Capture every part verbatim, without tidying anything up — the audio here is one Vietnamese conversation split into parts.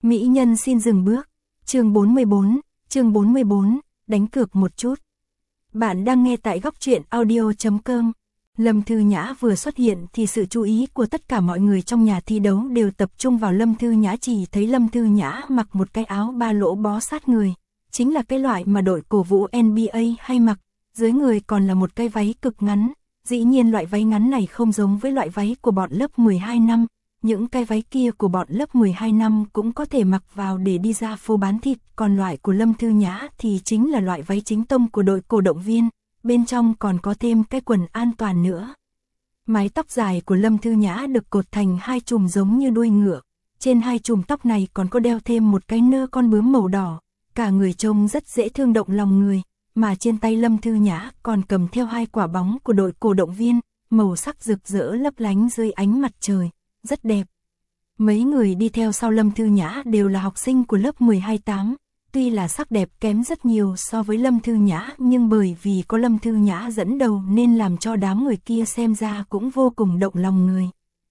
Mỹ nhân xin dừng bước. Chương bốn mươi bốn, chương bốn mươi bốn, đánh cược một chút. Bạn đang nghe tại góc truyện audio chấm com. Lâm Thư Nhã vừa xuất hiện thì sự chú ý của tất cả mọi người trong nhà thi đấu đều tập trung vào Lâm Thư Nhã, chỉ thấy Lâm Thư Nhã mặc một cái áo ba lỗ bó sát người, chính là cái loại mà đội cổ vũ en bi ây hay mặc, dưới người còn là một cái váy cực ngắn. Dĩ nhiên loại váy ngắn này không giống với loại váy của bọn lớp mười hai năm, những cái váy kia của bọn lớp mười hai năm cũng có thể mặc vào để đi ra phố bán thịt, còn loại của Lâm Thư Nhã thì chính là loại váy chính tông của đội cổ động viên, bên trong còn có thêm cái quần an toàn nữa. Mái tóc dài của Lâm Thư Nhã được cột thành hai chùm giống như đuôi ngựa, trên hai chùm tóc này còn có đeo thêm một cái nơ con bướm màu đỏ, cả người trông rất dễ thương động lòng người, mà trên tay Lâm Thư Nhã còn cầm theo hai quả bóng của đội cổ động viên, màu sắc rực rỡ lấp lánh dưới ánh mặt trời, rất đẹp. Mấy người đi theo sau Lâm Thư Nhã đều là học sinh của lớp mười hai tám, tuy là sắc đẹp kém rất nhiều so với Lâm Thư Nhã, nhưng bởi vì có Lâm Thư Nhã dẫn đầu nên làm cho đám người kia xem ra cũng vô cùng động lòng người.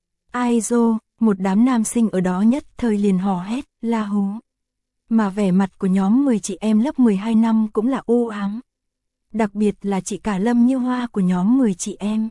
Ai dô, một đám nam sinh ở đó nhất thời liền hò hét, la hú. Mà vẻ mặt của nhóm mười chị em lớp mười hai năm cũng là u ám. Đặc biệt là chị cả Lâm Như Hoa của nhóm mười chị em.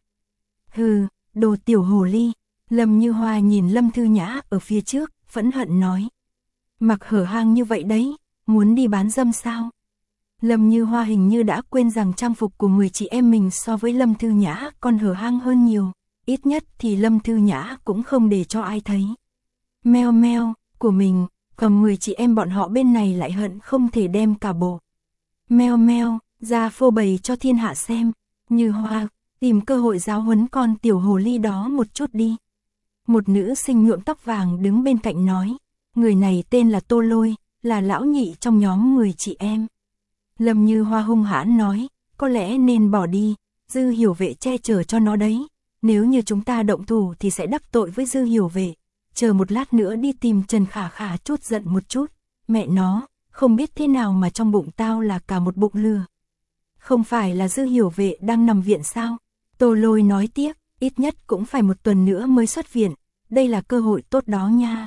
Hừ, đồ tiểu hồ ly. Lâm Như Hoa nhìn Lâm Thư Nhã ở phía trước, phẫn hận nói. Mặc hở hang như vậy đấy, muốn đi bán dâm sao? Lâm Như Hoa hình như đã quên rằng trang phục của mười chị em mình so với Lâm Thư Nhã còn hở hang hơn nhiều. Ít nhất thì Lâm Thư Nhã cũng không để cho ai thấy. Meo meo, của mình, còn mười chị em bọn họ bên này lại hận không thể đem cả bộ. Meo meo, ra phô bày cho thiên hạ xem. Như Hoa, tìm cơ hội giáo huấn con tiểu hồ ly đó một chút đi. Một nữ sinh nhuộm tóc vàng đứng bên cạnh nói, người này tên là Tô Lôi, là lão nhị trong nhóm mười chị em. Lâm Như Hoa hung hãn nói, có lẽ nên bỏ đi, Dư Hiểu Vệ che chở cho nó đấy, nếu như chúng ta động thủ thì sẽ đắc tội với Dư Hiểu Vệ, chờ một lát nữa đi tìm Trần Khả Khả chút giận một chút, mẹ nó, không biết thế nào mà trong bụng tao là cả một bụng lừa. Không phải là Dư Hiểu Vệ đang nằm viện sao? Tô Lôi nói tiếp, ít nhất cũng phải một tuần nữa mới xuất viện, đây là cơ hội tốt đó nha.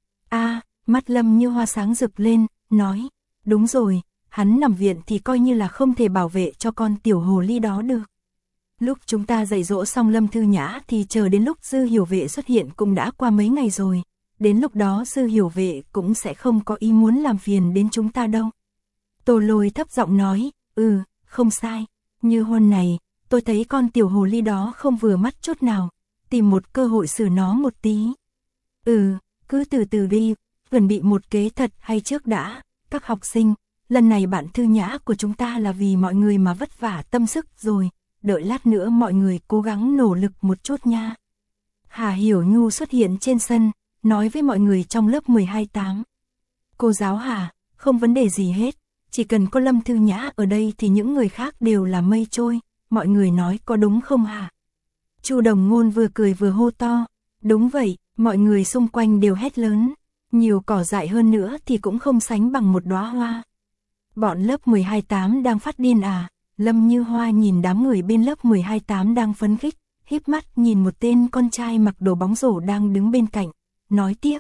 A, mắt Lâm Như Hoa sáng rực lên, nói, đúng rồi, hắn nằm viện thì coi như là không thể bảo vệ cho con tiểu hồ ly đó được. Lúc chúng ta dạy dỗ xong Lâm Thư Nhã thì chờ đến lúc Dư Hiểu Vệ xuất hiện cũng đã qua mấy ngày rồi, đến lúc đó Dư Hiểu Vệ cũng sẽ không có ý muốn làm phiền đến chúng ta đâu. Tô Lôi thấp giọng nói, ừ, không sai, như hôm này, tôi thấy con tiểu hồ ly đó không vừa mắt chút nào, tìm một cơ hội xử nó một tí. Ừ, cứ từ từ đi, chuẩn bị một kế thật hay trước đã, các học sinh, lần này bạn Thư Nhã của chúng ta là vì mọi người mà vất vả tâm sức rồi, đợi lát nữa mọi người cố gắng nỗ lực một chút nha. Hà Hiểu Nhu xuất hiện trên sân, nói với mọi người trong lớp mười hai tám. Cô giáo Hà, không vấn đề gì hết, chỉ cần có Lâm Thư Nhã ở đây thì những người khác đều là mây trôi, mọi người nói có đúng không hả? Chu Đồng Ngôn vừa cười vừa hô to, đúng vậy, mọi người xung quanh đều hét lớn, nhiều cỏ dại hơn nữa thì cũng không sánh bằng một đóa hoa. Bọn lớp mười hai tám đang phát điên à? Lâm Như Hoa nhìn đám người bên lớp mười hai tám đang phấn khích, híp mắt nhìn một tên con trai mặc đồ bóng rổ đang đứng bên cạnh, nói tiếp.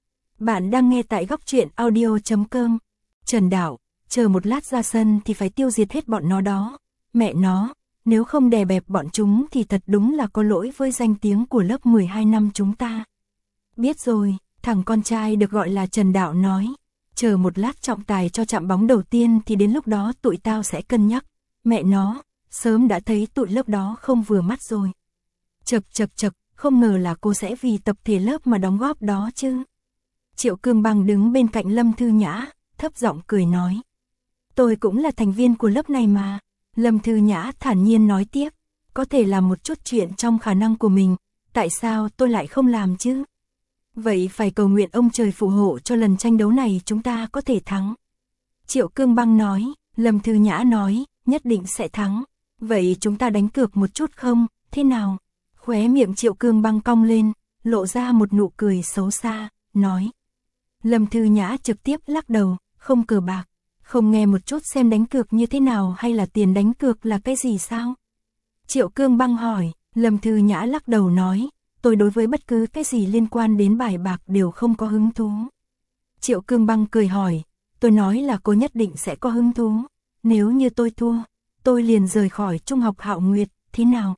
Bạn đang nghe tại góc truyện audio chấm com. Trần Đạo, chờ một lát ra sân thì phải tiêu diệt hết bọn nó đó. Mẹ nó, nếu không đè bẹp bọn chúng thì thật đúng là có lỗi với danh tiếng của lớp mười hai năm chúng ta. Biết rồi, thằng con trai được gọi là Trần Đạo nói. Chờ một lát trọng tài cho chạm bóng đầu tiên thì đến lúc đó tụi tao sẽ cân nhắc. Mẹ nó, sớm đã thấy tụi lớp đó không vừa mắt rồi. Chật chật chật, không ngờ là cô sẽ vì tập thể lớp mà đóng góp đó chứ. Triệu Cương Bằng đứng bên cạnh Lâm Thư Nhã, thấp giọng cười nói. Tôi cũng là thành viên của lớp này mà. Lâm Thư Nhã thản nhiên nói tiếp, có thể làm một chút chuyện trong khả năng của mình, tại sao tôi lại không làm chứ? Vậy phải cầu nguyện ông trời phù hộ cho lần tranh đấu này chúng ta có thể thắng. Triệu Cương Băng nói, Lâm Thư Nhã nói, nhất định sẽ thắng. Vậy chúng ta đánh cược một chút không, thế nào? Khóe miệng Triệu Cương Băng cong lên, lộ ra một nụ cười xấu xa, nói. Lâm Thư Nhã trực tiếp lắc đầu, không cờ bạc. Không nghe một chút xem đánh cược như thế nào hay là tiền đánh cược là cái gì sao? Triệu Cương Băng hỏi, Lâm Thư Nhã lắc đầu nói, tôi đối với bất cứ cái gì liên quan đến bài bạc đều không có hứng thú. Triệu Cương Băng cười hỏi, tôi nói là cô nhất định sẽ có hứng thú, nếu như tôi thua, tôi liền rời khỏi Trung học Hạo Nguyệt, thế nào?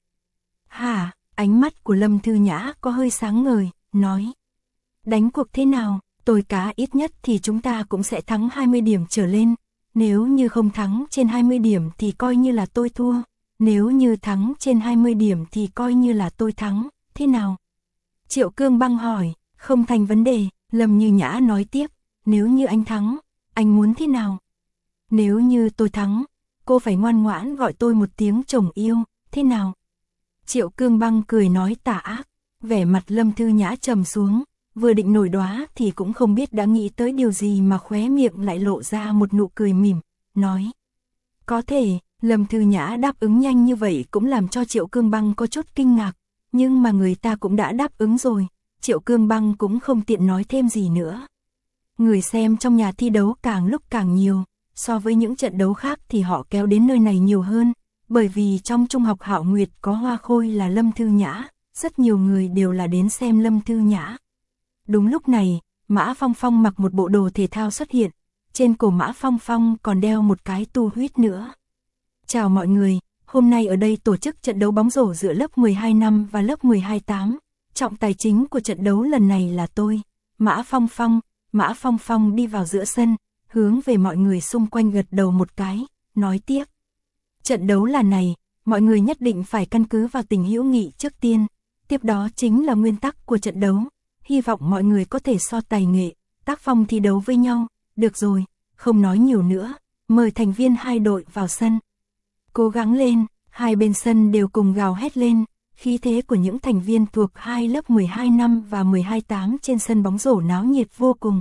Hả, ánh mắt của Lâm Thư Nhã có hơi sáng ngời, nói. Đánh cuộc thế nào, tôi cá ít nhất thì chúng ta cũng sẽ thắng hai mươi điểm trở lên, nếu như không thắng trên hai mươi điểm thì coi như là tôi thua, nếu như thắng trên hai mươi điểm thì coi như là tôi thắng, thế nào? Triệu Cương Băng hỏi, không thành vấn đề, Lâm Như Nhã nói tiếp, nếu như anh thắng, anh muốn thế nào? Nếu như tôi thắng, cô phải ngoan ngoãn gọi tôi một tiếng chồng yêu, thế nào? Triệu Cương Băng cười nói tà ác, vẻ mặt Lâm Thư Nhã trầm xuống, vừa định nổi đoá thì cũng không biết đã nghĩ tới điều gì mà khóe miệng lại lộ ra một nụ cười mỉm, nói. Có thể, Lâm Thư Nhã đáp ứng nhanh như vậy cũng làm cho Triệu Cương Băng có chút kinh ngạc, nhưng mà người ta cũng đã đáp ứng rồi, Triệu Cương Băng cũng không tiện nói thêm gì nữa. Người xem trong nhà thi đấu càng lúc càng nhiều, so với những trận đấu khác thì họ kéo đến nơi này nhiều hơn, bởi vì trong Trung học Hạo Nguyệt có hoa khôi là Lâm Thư Nhã, rất nhiều người đều là đến xem Lâm Thư Nhã. Đúng lúc này, Mã Phong Phong mặc một bộ đồ thể thao xuất hiện, trên cổ Mã Phong Phong còn đeo một cái tu huyết nữa. Chào mọi người, hôm nay ở đây tổ chức trận đấu bóng rổ giữa lớp mười hai năm và lớp mười hai tám, trọng tài chính của trận đấu lần này là tôi, Mã Phong Phong. Mã Phong Phong đi vào giữa sân, hướng về mọi người xung quanh gật đầu một cái, nói tiếp. Trận đấu là này, mọi người nhất định phải căn cứ vào tình hữu nghị trước tiên, tiếp đó chính là nguyên tắc của trận đấu, hy vọng mọi người có thể so tài nghệ, tác phong thi đấu với nhau, được rồi, không nói nhiều nữa, mời thành viên hai đội vào sân. Cố gắng lên, hai bên sân đều cùng gào hét lên, khí thế của những thành viên thuộc hai lớp mười hai năm và mười hai tám trên sân bóng rổ náo nhiệt vô cùng.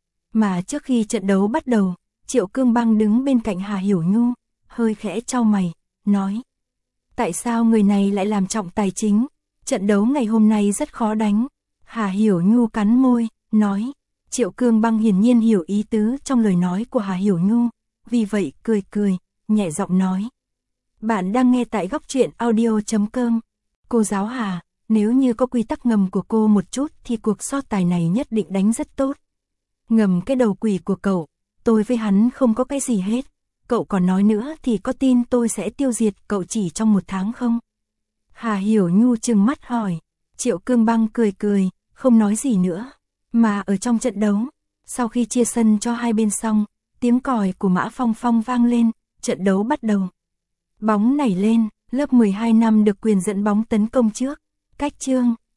Mà trước khi trận đấu bắt đầu, Triệu Cương Băng đứng bên cạnh Hà Hiểu Nhu, hơi khẽ chau mày, nói. Tại sao người này lại làm trọng tài chính? Trận đấu ngày hôm nay rất khó đánh. Hà Hiểu Nhu cắn môi, nói. Triệu Cương Băng hiển nhiên hiểu ý tứ trong lời nói của Hà Hiểu Nhu, vì vậy cười cười, nhẹ giọng nói. Bạn đang nghe tại góc truyện audio chấm com. Cô giáo Hà, nếu như có quy tắc ngầm của cô một chút thì cuộc so tài này nhất định đánh rất tốt. Ngầm cái đầu quỷ của cậu, tôi với hắn không có cái gì hết. Cậu còn nói nữa thì có tin tôi sẽ tiêu diệt cậu chỉ trong một tháng không? Hà Hiểu Nhu trừng mắt hỏi. Triệu Cương Băng cười cười, không nói gì nữa. Mà ở trong trận đấu, sau khi chia sân cho hai bên xong, tiếng còi của Mã Phong Phong vang lên, trận đấu bắt đầu. Bóng nảy lên, lớp mười hai năm được quyền dẫn bóng tấn công trước. Cách chương